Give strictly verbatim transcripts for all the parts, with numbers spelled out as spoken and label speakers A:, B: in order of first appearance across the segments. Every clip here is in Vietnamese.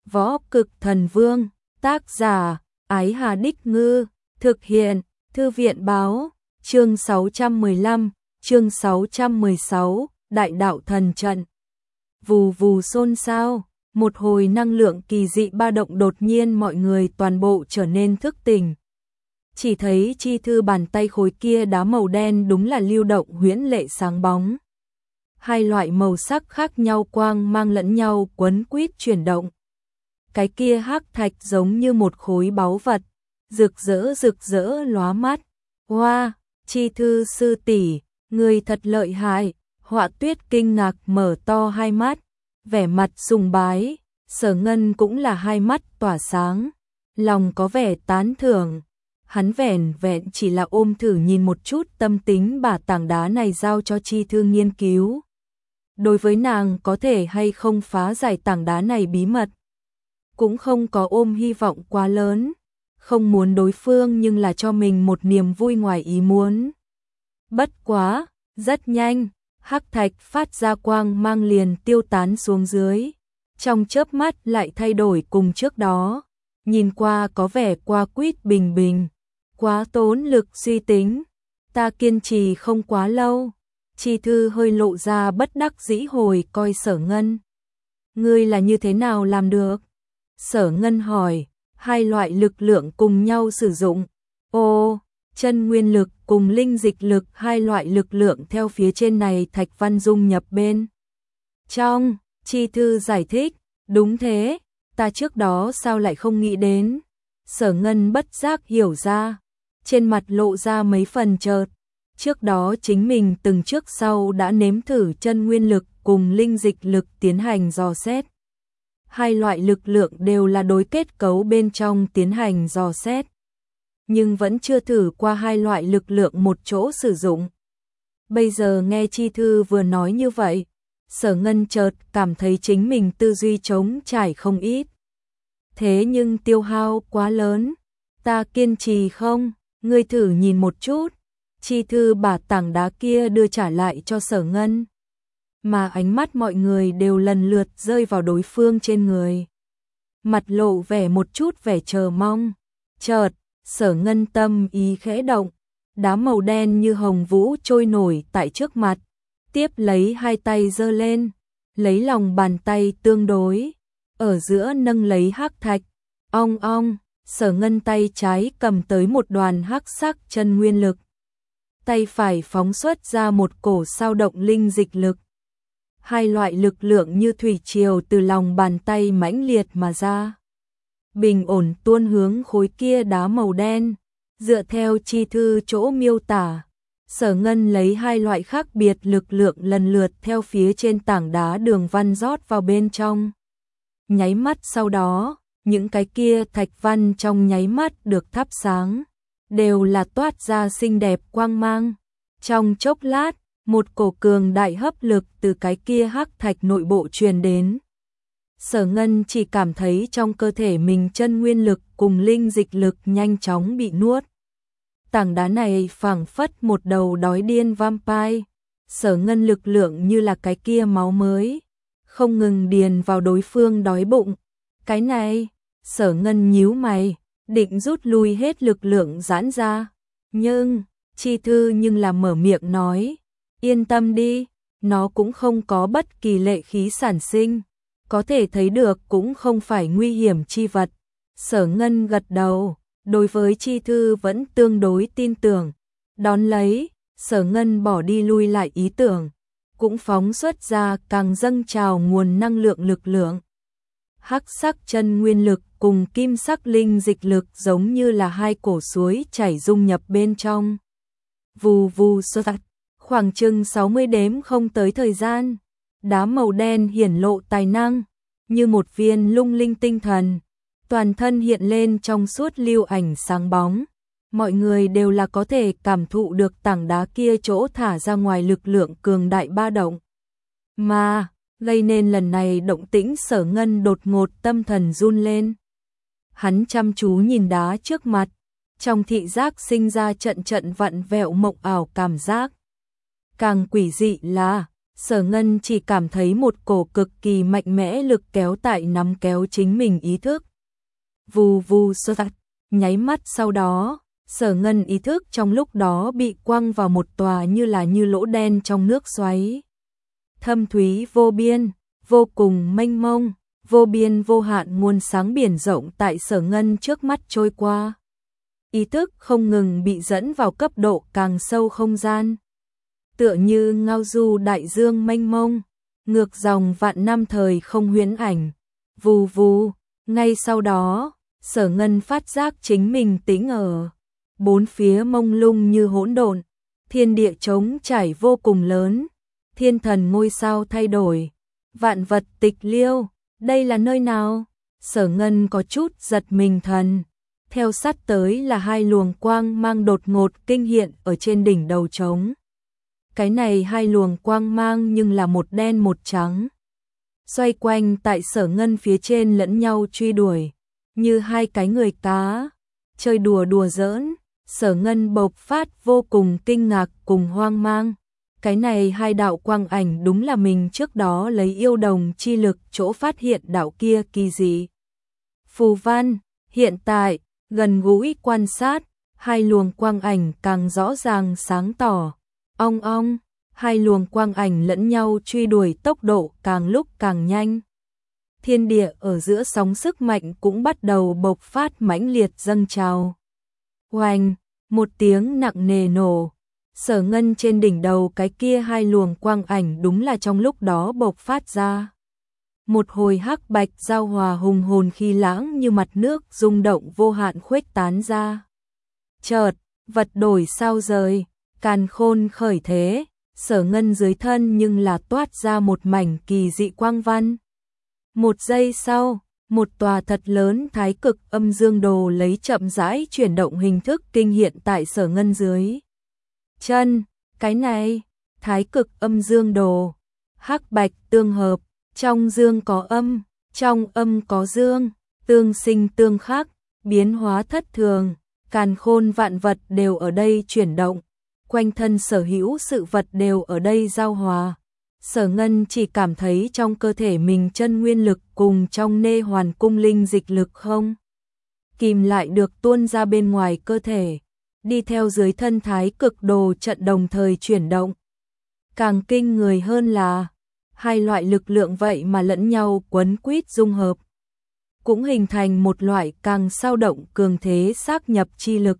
A: Võ Cực Thần Vương, tác giả, Ái Hà Đích Ngư, thực hiện, Thư viện báo, chương sáu trăm mười lăm, chương sáu trăm mười sáu, Đại đạo thần trận. Vù vù xôn xao, một hồi năng lượng kỳ dị ba động đột nhiên mọi người toàn bộ trở nên thức tỉnh. Chỉ thấy chi thư bàn tay khối kia đá màu đen đúng là lưu động huyễn lệ sáng bóng. Hai loại màu sắc khác nhau quang mang lẫn nhau quấn quýt chuyển động. Cái kia hắc thạch giống như một khối báu vật, rực rỡ rực rỡ lóa mắt. Hoa, wow, chi thư sư tỷ, người thật lợi hại. Họa Tuyết kinh ngạc mở to hai mắt, vẻ mặt sùng bái. Sở Ngân cũng là hai mắt tỏa sáng, lòng có vẻ tán thưởng. Hắn vẻn vẹn chỉ là ôm thử nhìn một chút tâm tính bà tảng đá này giao cho chi thư nghiên cứu. Đối với nàng có thể hay không phá giải tảng đá này bí mật, cũng không có ôm hy vọng quá lớn, không muốn đối phương nhưng là cho mình một niềm vui ngoài ý muốn. Bất quá, rất nhanh, hắc thạch phát ra quang mang liền tiêu tán xuống dưới, trong chớp mắt lại thay đổi cùng trước đó, nhìn qua có vẻ qua quýt bình bình, quá tốn lực suy tính, ta kiên trì không quá lâu. Chi thư hơi lộ ra bất đắc dĩ hồi coi Sở Ngân. Ngươi là như thế nào làm được? Sở Ngân hỏi, hai loại lực lượng cùng nhau sử dụng. Ô, chân nguyên lực cùng linh dịch lực, hai loại lực lượng theo phía trên này thạch văn dung nhập bên trong. Chi thư giải thích, đúng thế, ta trước đó sao lại không nghĩ đến. Sở Ngân bất giác hiểu ra, trên mặt lộ ra mấy phần chợt. Trước đó chính mình từng trước sau đã nếm thử chân nguyên lực cùng linh dịch lực tiến hành dò xét. Hai loại lực lượng đều là đối kết cấu bên trong tiến hành dò xét, nhưng vẫn chưa thử qua hai loại lực lượng một chỗ sử dụng. Bây giờ nghe chi thư vừa nói như vậy, Sở Ngân chợt cảm thấy chính mình tư duy trống trải không ít. Thế nhưng tiêu hao quá lớn, ta kiên trì không, ngươi thử nhìn một chút. Chi thư bà tảng đá kia đưa trả lại cho Sở Ngân, mà ánh mắt mọi người đều lần lượt rơi vào đối phương trên người. Mặt lộ vẻ một chút vẻ chờ mong. Chợt, Sở Ngân tâm ý khẽ động, đá màu đen như hồng vũ trôi nổi tại trước mặt, tiếp lấy hai tay giơ lên, lấy lòng bàn tay tương đối, ở giữa nâng lấy hắc thạch. Ong ong, Sở Ngân tay trái cầm tới một đoàn hắc sắc chân nguyên lực, tay phải phóng xuất ra một cổ sao động linh dịch lực. Hai loại lực lượng như thủy triều từ lòng bàn tay mãnh liệt mà ra, bình ổn tuôn hướng khối kia đá màu đen. Dựa theo chi thư chỗ miêu tả, Sở Ngân lấy hai loại khác biệt lực lượng lần lượt theo phía trên tảng đá đường văn rót vào bên trong. Nháy mắt sau đó, những cái kia thạch văn trong nháy mắt được thắp sáng, đều là toát ra xinh đẹp quang mang. Trong chốc lát, một cổ cường đại hấp lực từ cái kia hắc thạch nội bộ truyền đến. Sở Ngân chỉ cảm thấy trong cơ thể mình chân nguyên lực cùng linh dịch lực nhanh chóng bị nuốt. Tảng đá này phảng phất một đầu đói điên vampire. Sở Ngân lực lượng như là cái kia máu mới, không ngừng điền vào đối phương đói bụng. Cái này, Sở Ngân nhíu mày, định rút lui hết lực lượng giãn ra. Nhưng, chi thư nhưng là mở miệng nói, yên tâm đi, nó cũng không có bất kỳ lệ khí sản sinh, có thể thấy được cũng không phải nguy hiểm chi vật. Sở Ngân gật đầu, đối với chi thư vẫn tương đối tin tưởng. Đón lấy, Sở Ngân bỏ đi lui lại ý tưởng, cũng phóng xuất ra càng dâng trào nguồn năng lượng lực lượng. Hắc sắc chân nguyên lực cùng kim sắc linh dịch lực giống như là hai cổ suối chảy dung nhập bên trong. Vù vù sơ tạch, khoảng chừng sáu mươi đếm không tới thời gian, đá màu đen hiển lộ tài năng, như một viên lung linh tinh thần, toàn thân hiện lên trong suốt lưu ảnh sáng bóng. Mọi người đều là có thể cảm thụ được tảng đá kia chỗ thả ra ngoài lực lượng cường đại ba động. Mà, gây nên lần này động tĩnh Sở Ngân đột ngột tâm thần run lên. Hắn chăm chú nhìn đá trước mặt, trong thị giác sinh ra trận trận vặn vẹo mộng ảo cảm giác. Càng quỷ dị là, Sở Ngân chỉ cảm thấy một cổ cực kỳ mạnh mẽ lực kéo tại nắm kéo chính mình ý thức. Vù vù sơ sạt, nháy mắt sau đó, Sở Ngân ý thức trong lúc đó bị quăng vào một tòa như là như lỗ đen trong nước xoáy. Thâm thúy vô biên, vô cùng mênh mông, vô biên vô hạn nguồn sáng biển rộng tại Sở Ngân trước mắt trôi qua. Ý thức không ngừng bị dẫn vào cấp độ càng sâu không gian. Tựa như ngao du đại dương mênh mông, ngược dòng vạn năm thời không huyễn ảnh. Vù vù, ngay sau đó, Sở Ngân phát giác chính mình tĩnh ở. Bốn phía mông lung như hỗn độn, thiên địa trống trải vô cùng lớn, thiên thần ngôi sao thay đổi, vạn vật tịch liêu, đây là nơi nào? Sở Ngân có chút giật mình thần. Theo sát tới là hai luồng quang mang đột ngột kinh hiện ở trên đỉnh đầu trống. Cái này hai luồng quang mang nhưng là một đen một trắng. Xoay quanh tại Sở Ngân phía trên lẫn nhau truy đuổi, như hai cái người cá, chơi đùa đùa giỡn. Sở Ngân bộc phát vô cùng kinh ngạc cùng hoang mang. Cái này hai đạo quang ảnh đúng là mình trước đó lấy yêu đồng chi lực chỗ phát hiện đạo kia kỳ dị. Phù văn, hiện tại, gần gũi quan sát, hai luồng quang ảnh càng rõ ràng sáng tỏ. Ong ong, hai luồng quang ảnh lẫn nhau truy đuổi tốc độ càng lúc càng nhanh. Thiên địa ở giữa sóng sức mạnh cũng bắt đầu bộc phát mãnh liệt dâng trào. Oanh, một tiếng nặng nề nổ. Sở Ngân trên đỉnh đầu cái kia hai luồng quang ảnh đúng là trong lúc đó bộc phát ra. Một hồi hắc bạch giao hòa hùng hồn khi lãng như mặt nước rung động vô hạn khuếch tán ra. Chợt, vật đổi sao rời, càn khôn khởi thế, Sở Ngân dưới thân nhưng là toát ra một mảnh kỳ dị quang văn. Một giây sau, một tòa thật lớn thái cực âm dương đồ lấy chậm rãi chuyển động hình thức kinh hiện tại Sở Ngân dưới chân. Cái này, thái cực âm dương đồ, hắc bạch tương hợp, trong dương có âm, trong âm có dương, tương sinh tương khắc, biến hóa thất thường, càn khôn vạn vật đều ở đây chuyển động, quanh thân sở hữu sự vật đều ở đây giao hòa. Sở Ngân chỉ cảm thấy trong cơ thể mình chân nguyên lực cùng trong nê hoàn cung linh dịch lực không kìm lại được tuôn ra bên ngoài cơ thể, đi theo dưới thân thái cực đồ trận đồng thời chuyển động. Càng kinh người hơn là, hai loại lực lượng vậy mà lẫn nhau quấn quýt dung hợp, cũng hình thành một loại càng sao động cường thế xác nhập chi lực.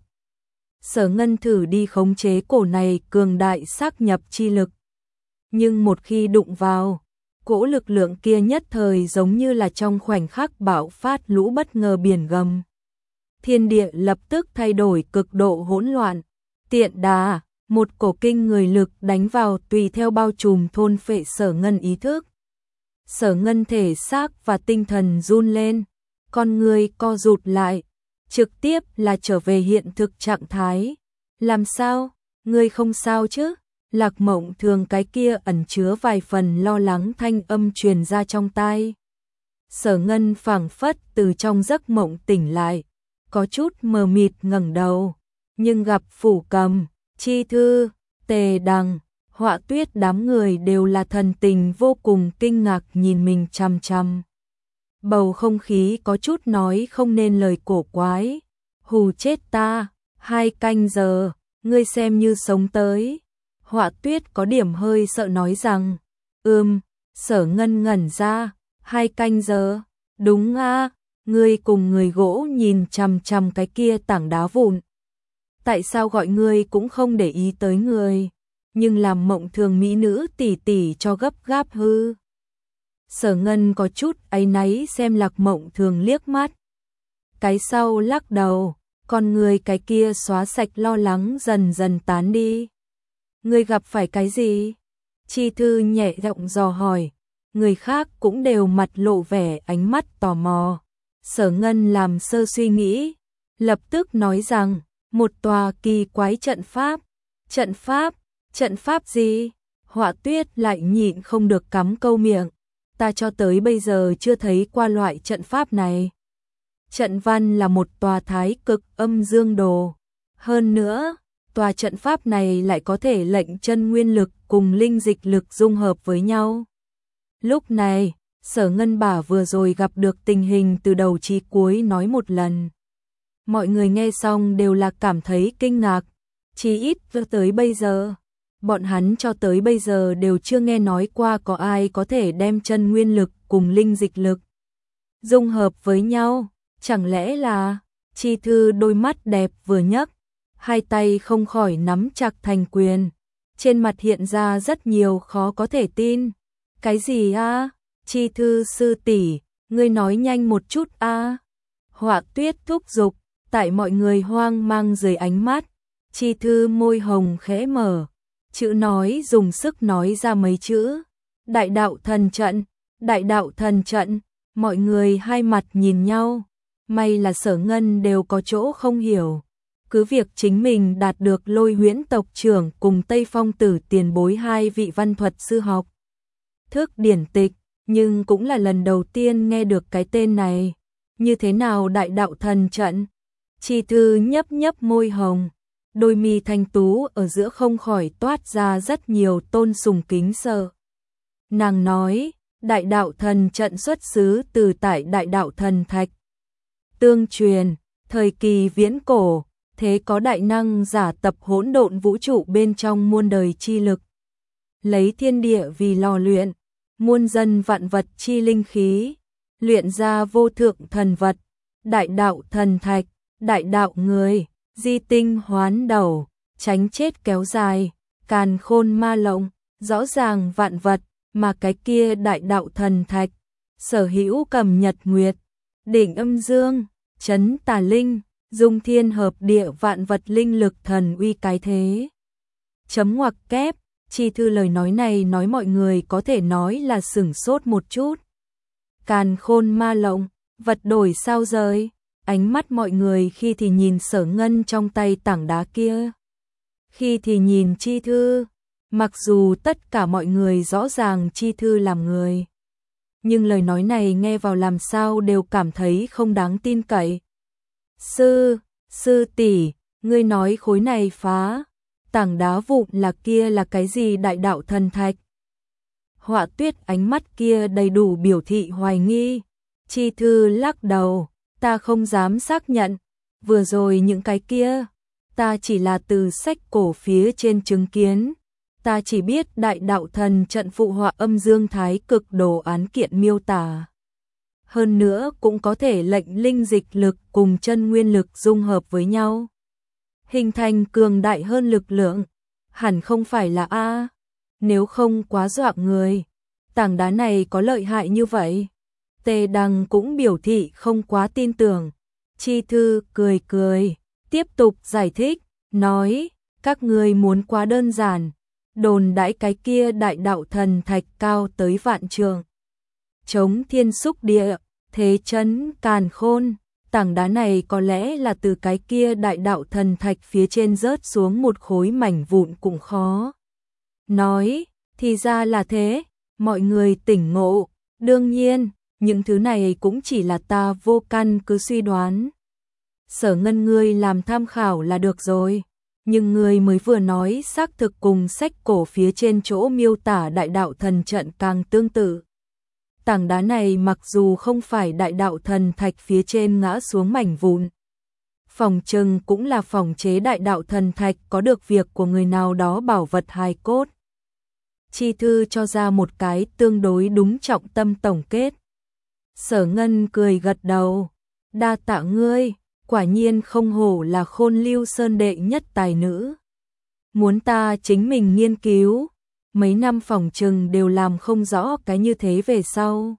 A: Sở Ngân thử đi khống chế cổ này cường đại xác nhập chi lực. Nhưng một khi đụng vào, cỗ lực lượng kia nhất thời giống như là trong khoảnh khắc bạo phát lũ bất ngờ biển gầm. Thiên địa lập tức thay đổi cực độ hỗn loạn, tiện đà, một cổ kinh người lực đánh vào tùy theo bao trùm thôn phệ Sở Ngân ý thức. Sở Ngân thể xác và tinh thần run lên, con người co rụt lại, trực tiếp là trở về hiện thực trạng thái. Làm sao? Ngươi không sao chứ? Lạc Mộng Thường cái kia ẩn chứa vài phần lo lắng thanh âm truyền ra trong tai. Sở Ngân phảng phất từ trong giấc mộng tỉnh lại, có chút mờ mịt ngẩng đầu, nhưng gặp Phủ Cầm, Chi Thư, Tề Đằng, Họa Tuyết đám người đều là thần tình vô cùng kinh ngạc nhìn mình chằm chằm. Bầu không khí có chút nói không nên lời cổ quái. Hù chết ta, hai canh giờ, ngươi xem như sống tới. Họa Tuyết có điểm hơi sợ nói rằng, ừm, Sở Ngân ngẩn ra, hai canh giờ, đúng a, ngươi cùng người gỗ nhìn chằm chằm cái kia tảng đá vụn. Tại sao gọi ngươi cũng không để ý tới người, nhưng làm Mộng Thường mỹ nữ tỷ tỷ cho gấp gáp hư. Sở Ngân có chút áy náy xem Lạc Mộng Thường liếc mắt. Cái sau lắc đầu, con người cái kia xóa sạch lo lắng dần dần tán đi. Ngươi gặp phải cái gì? Chi Thư nhẹ giọng dò hỏi, người khác cũng đều mặt lộ vẻ ánh mắt tò mò. Sở Ngân làm sơ suy nghĩ, lập tức nói rằng, một tòa kỳ quái trận pháp. Trận pháp? Trận pháp gì? Họa Tuyết lại nhịn không được cắm câu miệng. Ta cho tới bây giờ chưa thấy qua loại trận pháp này. Trận văn là một tòa thái cực âm dương đồ. Hơn nữa, tòa trận pháp này lại có thể lệnh chân nguyên lực cùng linh dịch lực dung hợp với nhau. Lúc này, Sở Ngân bà vừa rồi gặp được tình hình từ đầu chí cuối nói một lần. Mọi người nghe xong đều là cảm thấy kinh ngạc, chỉ ít cho tới bây giờ. Bọn hắn cho tới bây giờ đều chưa nghe nói qua có ai có thể đem chân nguyên lực cùng linh dịch lực dung hợp với nhau. Chẳng lẽ là... Chi Thư đôi mắt đẹp vừa nhấc, hai tay không khỏi nắm chặt thành quyền. Trên mặt hiện ra rất nhiều khó có thể tin. Cái gì a? Chi Thư sư tỷ, ngươi nói nhanh một chút a. Họa Tuyết thúc giục, tại mọi người hoang mang dưới ánh mắt. Chi Thư môi hồng khẽ mở, chữ nói dùng sức nói ra mấy chữ. Đại đạo thần trận, đại đạo thần trận, mọi người hai mặt nhìn nhau. May là Sở Ngân đều có chỗ không hiểu. Cứ việc chính mình đạt được Lôi Huyễn tộc trưởng cùng Tây Phong tử tiền bối hai vị văn thuật sư học thức điển tịch, nhưng cũng là lần đầu tiên nghe được cái tên này. Như thế nào đại đạo thần trận? Chi Thư nhấp nhấp môi hồng, đôi mi thanh tú ở giữa không khỏi toát ra rất nhiều tôn sùng kính sợ. Nàng nói, đại đạo thần trận xuất xứ từ tại đại đạo thần thạch. Tương truyền, thời kỳ viễn cổ, thế có đại năng giả tập hỗn độn vũ trụ bên trong muôn đời chi lực. Lấy thiên địa vì lò luyện, muôn dân vạn vật chi linh khí, luyện ra vô thượng thần vật, đại đạo thần thạch, đại đạo người, di tinh hoán đầu, tránh chết kéo dài, càn khôn ma lộng, rõ ràng vạn vật, mà cái kia đại đạo thần thạch, sở hữu cầm nhật nguyệt, đỉnh âm dương, chấn tà linh, dung thiên hợp địa vạn vật linh lực thần uy cái thế. Chấm ngoặc kép, Chi Thư lời nói này nói mọi người có thể nói là sửng sốt một chút. Càn khôn ma lộng, vật đổi sao rời, ánh mắt mọi người khi thì nhìn Sở Ngân trong tay tảng đá kia, khi thì nhìn Chi Thư. Mặc dù tất cả mọi người rõ ràng Chi Thư làm người, nhưng lời nói này nghe vào làm sao đều cảm thấy không đáng tin cậy. Sư, sư tỷ, ngươi nói khối này phá, tảng đá vụn là kia là cái gì đại đạo thần thạch? Họa Tuyết ánh mắt kia đầy đủ biểu thị hoài nghi. Chi Thư lắc đầu, ta không dám xác nhận, vừa rồi những cái kia, ta chỉ là từ sách cổ phía trên chứng kiến. Ta chỉ biết đại đạo thần trận phụ họa âm dương thái cực đồ án kiện miêu tả. Hơn nữa cũng có thể lệnh linh dịch lực cùng chân nguyên lực dung hợp với nhau, hình thành cường đại hơn lực lượng. Hẳn không phải là A, nếu không quá dọa người. Tảng đá này có lợi hại như vậy? Tề Đằng cũng biểu thị không quá tin tưởng. Chi Thư cười cười, tiếp tục giải thích, nói, các ngươi muốn quá đơn giản. Đồn đãi cái kia đại đạo thần thạch cao tới vạn trượng, chống thiên xúc địa, thế chấn càn khôn. Tảng đá này có lẽ là từ cái kia đại đạo thần thạch phía trên rớt xuống một khối mảnh vụn cũng khó. Nói, thì ra là thế, mọi người tỉnh ngộ. Đương nhiên, những thứ này cũng chỉ là ta vô căn cứ suy đoán. Sở Ngân ngươi làm tham khảo là được rồi. Nhưng người mới vừa nói xác thực cùng sách cổ phía trên chỗ miêu tả đại đạo thần trận càng tương tự. Tảng đá này mặc dù không phải đại đạo thần thạch phía trên ngã xuống mảnh vụn, phòng trừng cũng là phòng chế đại đạo thần thạch có được việc của người nào đó bảo vật hài cốt. Chi Thư cho ra một cái tương đối đúng trọng tâm tổng kết. Sở Ngân cười gật đầu, đa tạ ngươi. Quả nhiên không hổ là Khôn Lưu Sơn đệ nhất tài nữ. Muốn ta chính mình nghiên cứu, mấy năm phòng trừng đều làm không rõ cái như thế về sau.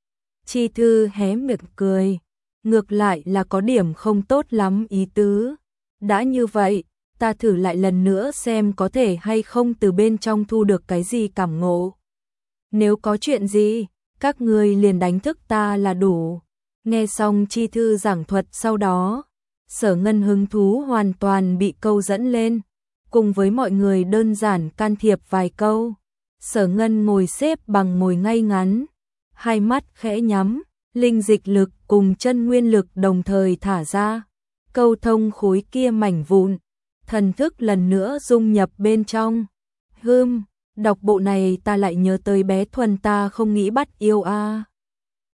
A: Chi Thư hé miệng cười, ngược lại là có điểm không tốt lắm ý tứ. Đã như vậy, ta thử lại lần nữa xem có thể hay không từ bên trong thu được cái gì cảm ngộ. Nếu có chuyện gì, các ngươi liền đánh thức ta là đủ. Nghe xong Chi Thư giảng thuật sau đó, Sở Ngân hứng thú hoàn toàn bị câu dẫn lên, cùng với mọi người đơn giản can thiệp vài câu. Sở Ngân ngồi xếp bằng ngồi ngay ngắn, hai mắt khẽ nhắm, linh dịch lực cùng chân nguyên lực đồng thời thả ra, câu thông khối kia mảnh vụn, thần thức lần nữa dung nhập bên trong. Hưm, Đọc bộ này ta lại nhớ tới bé Thuần, ta không nghĩ bắt yêu a.